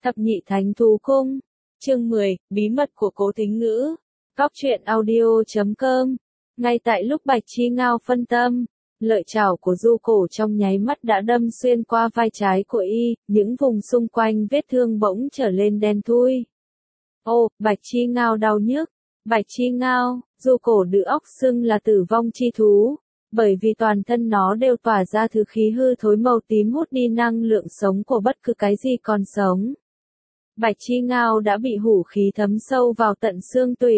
Thập nhị thánh thú cung. Chương 10, bí mật của Cố Thính Ngữ. Góc truyện audio.com. Ngay tại lúc Bạch Chi Ngao phân tâm, lợi chảo của Du Cổ trong nháy mắt đã đâm xuyên qua vai trái của y, những vùng xung quanh vết thương bỗng trở lên đen thui. Ô, Bạch Chi Ngao đau nhức. Bạch Chi Ngao, Du Cổ đự óc xưng là tử vong chi thú, bởi vì toàn thân nó đều tỏa ra thứ khí hư thối màu tím hút đi năng lượng sống của bất cứ cái gì còn sống. Bạch Chi Ngao đã bị hủ khí thấm sâu vào tận xương tủy.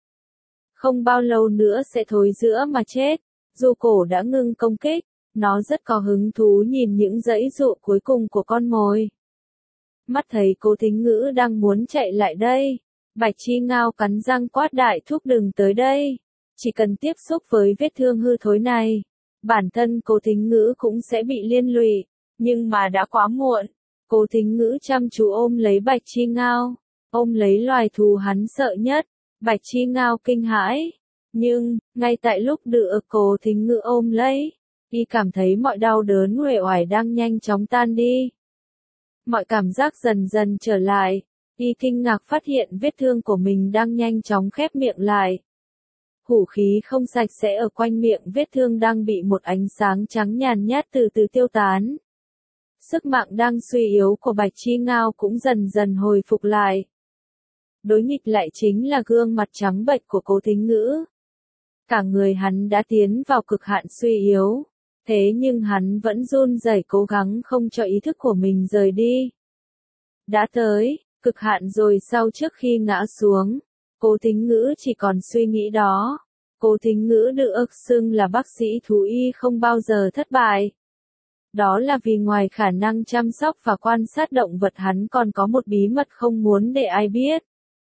Không bao lâu nữa sẽ thối rữa mà chết. Du Cổ đã ngưng công kích, nó rất có hứng thú nhìn những dãy dụ cuối cùng của con mồi. Mắt thấy Cố Thính Ngữ đang muốn chạy lại đây, Bạch Chi Ngao cắn răng quát đại thúc đừng tới đây. Chỉ cần tiếp xúc với vết thương hư thối này, bản thân Cố Thính Ngữ cũng sẽ bị liên lụy, nhưng mà đã quá muộn. Cố Thính Ngữ chăm chú ôm lấy Bạch Chi Ngao, ôm lấy loài thú hắn sợ nhất. Bạch Chi Ngao kinh hãi, nhưng, ngay tại lúc được Cố Thính Ngữ ôm lấy, y cảm thấy mọi đau đớn uể oải đang nhanh chóng tan đi. Mọi cảm giác dần dần trở lại, y kinh ngạc phát hiện vết thương của mình đang nhanh chóng khép miệng lại. Hủ khí không sạch sẽ ở quanh miệng vết thương đang bị một ánh sáng trắng nhàn nhạt từ từ tiêu tán. Sức mạnh đang suy yếu của Bạch Chi Ngao cũng dần dần hồi phục lại. Đối nghịch lại chính là gương mặt trắng bệch của Cố Thính Ngữ. Cả người hắn đã tiến vào cực hạn suy yếu, thế nhưng hắn vẫn run rẩy cố gắng không cho ý thức của mình rời đi. Đã tới, cực hạn rồi sau trước khi ngã xuống, Cố Thính Ngữ chỉ còn suy nghĩ đó. Cố Thính Ngữ được xưng là bác sĩ thú y không bao giờ thất bại. Đó là vì ngoài khả năng chăm sóc và quan sát động vật hắn còn có một bí mật không muốn để ai biết.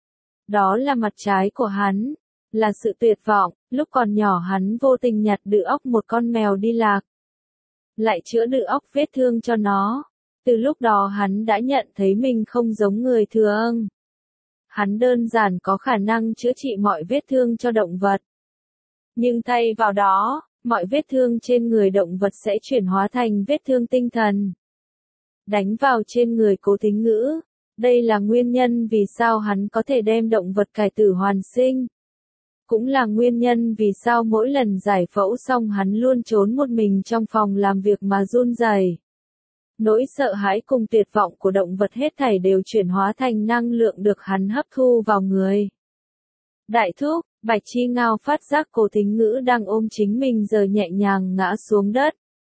Đó là mặt trái của hắn, là sự tuyệt vọng. Lúc còn nhỏ hắn vô tình nhặt được óc một con mèo đi lạc, lại chữa được óc vết thương cho nó. Từ lúc đó hắn đã nhận thấy mình không giống người thường. Hắn đơn giản có khả năng chữa trị mọi vết thương cho động vật. Nhưng thay vào đó, mọi vết thương trên người động vật sẽ chuyển hóa thành vết thương tinh thần, đánh vào trên người Cố Thính Ngữ. Đây là nguyên nhân vì sao hắn có thể đem động vật cải tử hoàn sinh. Cũng là nguyên nhân vì sao mỗi lần giải phẫu xong hắn luôn trốn một mình trong phòng làm việc mà run rẩy. Nỗi sợ hãi cùng tuyệt vọng của động vật hết thảy đều chuyển hóa thành năng lượng được hắn hấp thu vào người. Đại thúc, Bạch Chi Ngao phát giác Cố Thính Ngữ đang ôm chính mình giờ nhẹ nhàng ngã xuống đất.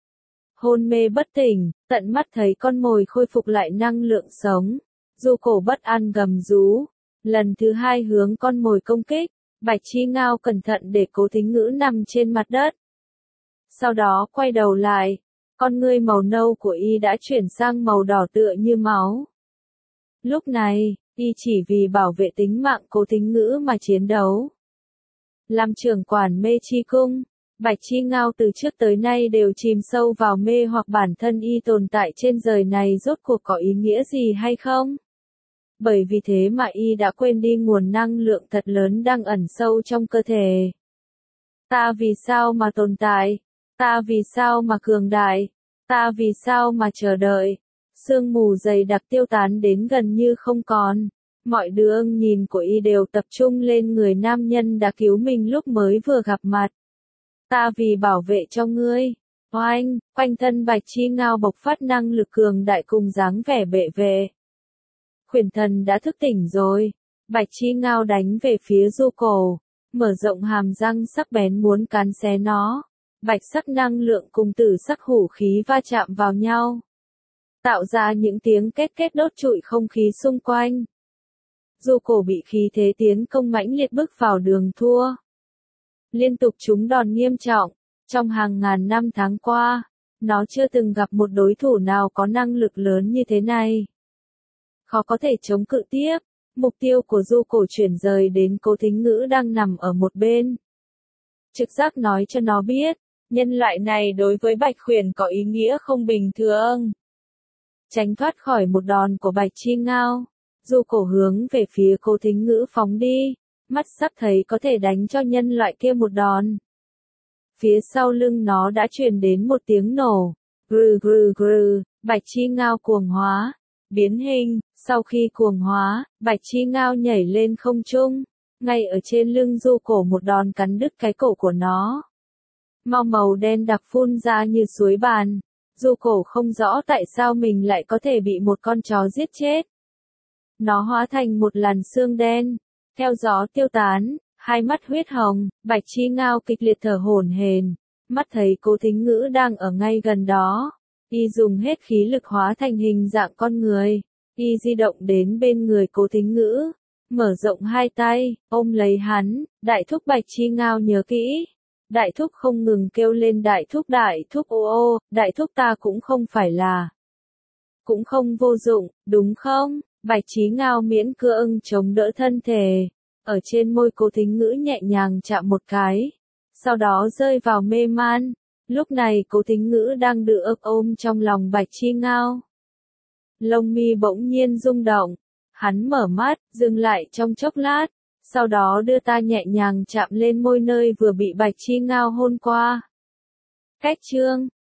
Hôn mê bất tỉnh, tận mắt thấy con mồi khôi phục lại năng lượng sống. Du Cổ bất an gầm rú, lần thứ hai hướng con mồi công kích. Bạch Chi Ngao cẩn thận để Cố Thính Ngữ nằm trên mặt đất. Sau đó quay đầu lại, con ngươi màu nâu của y đã chuyển sang màu đỏ tựa như máu. Lúc này, y chỉ vì bảo vệ tính mạng Cố Thính Ngữ mà chiến đấu. Làm trưởng quản mê chi cung, Bạch Chi Ngao từ trước tới nay đều chìm sâu vào mê hoặc bản thân y tồn tại trên đời này rốt cuộc có ý nghĩa gì hay không. Bởi vì thế mà y đã quên đi nguồn năng lượng thật lớn đang ẩn sâu trong cơ thể. Ta vì sao mà tồn tại? Ta vì sao mà cường đại? Ta vì sao mà chờ đợi? Sương mù dày đặc tiêu tán đến gần như không còn. Mọi đường nhìn của y đều tập trung lên người nam nhân đã cứu mình lúc mới vừa gặp mặt. Ta vì bảo vệ cho ngươi. Oanh, quanh thân Bạch Chi Ngao bộc phát năng lực cường đại cùng dáng vẻ bệ vệ. Khuyển thần đã thức tỉnh rồi. Bạch Chi Ngao đánh về phía Du Cổ, mở rộng hàm răng sắc bén muốn cắn xé nó. Bạch sắc năng lượng cùng tử sắc hủ khí va chạm vào nhau, tạo ra những tiếng két két đốt trụi không khí xung quanh. Du Cổ bị khí thế tiến công mãnh liệt bước vào đường thua. Liên tục trúng đòn nghiêm trọng, trong hàng ngàn năm tháng qua, nó chưa từng gặp một đối thủ nào có năng lực lớn như thế này. Khó có thể chống cự tiếp, mục tiêu của Du Cổ chuyển rời đến Cố Thính Ngữ đang nằm ở một bên. Trực giác nói cho nó biết, nhân loại này đối với Bạch Khuyển có ý nghĩa không bình thường. Tránh thoát khỏi một đòn của Bạch Chi Ngao, Du Cổ hướng về phía Cố Thính Ngữ phóng đi, mắt sắc thấy có thể đánh cho nhân loại kia một đòn. Phía sau lưng nó đã truyền đến một tiếng nổ, grừ grừ grừ, Bạch Chi Ngao cuồng hóa. biến hình, sau khi cuồng hóa, Bạch Chi Ngao nhảy lên không trung, ngay ở trên lưng Du Cổ một đòn cắn đứt cái cổ của nó. Mau màu đen đặc phun ra như suối bàn. Du Cổ không rõ tại sao mình lại có thể bị một con chó giết chết. Nó hóa thành một làn xương đen, theo gió tiêu tán, hai mắt huyết hồng, Bạch Chi Ngao kịch liệt thở hổn hển, mắt thấy Cố Thính Ngữ đang ở ngay gần đó. Y dùng hết khí lực hóa thành hình dạng con người. Y di động đến bên người Cố Thính Ngữ, mở rộng hai tay, ôm lấy hắn. Đại thúc Bạch Chi Ngao nhớ kỹ. Đại thúc không ngừng kêu lên đại thúc ô ô, đại thúc ta cũng không phải là. Cũng không vô dụng, đúng không? Bạch Chí Ngao miễn cưỡng chống đỡ thân thể. Ở trên môi Cố Thính Ngữ nhẹ nhàng chạm một cái. Sau đó rơi vào mê man. Lúc này Cố Thính Ngữ đang được ôm trong lòng Bạch Chi Ngao. Lông mi bỗng nhiên rung động. Hắn mở mắt, dừng lại trong chốc lát. Sau đó đưa ta nhẹ nhàng chạm lên môi nơi vừa bị Bạch Chi Ngao hôn qua. Cách chương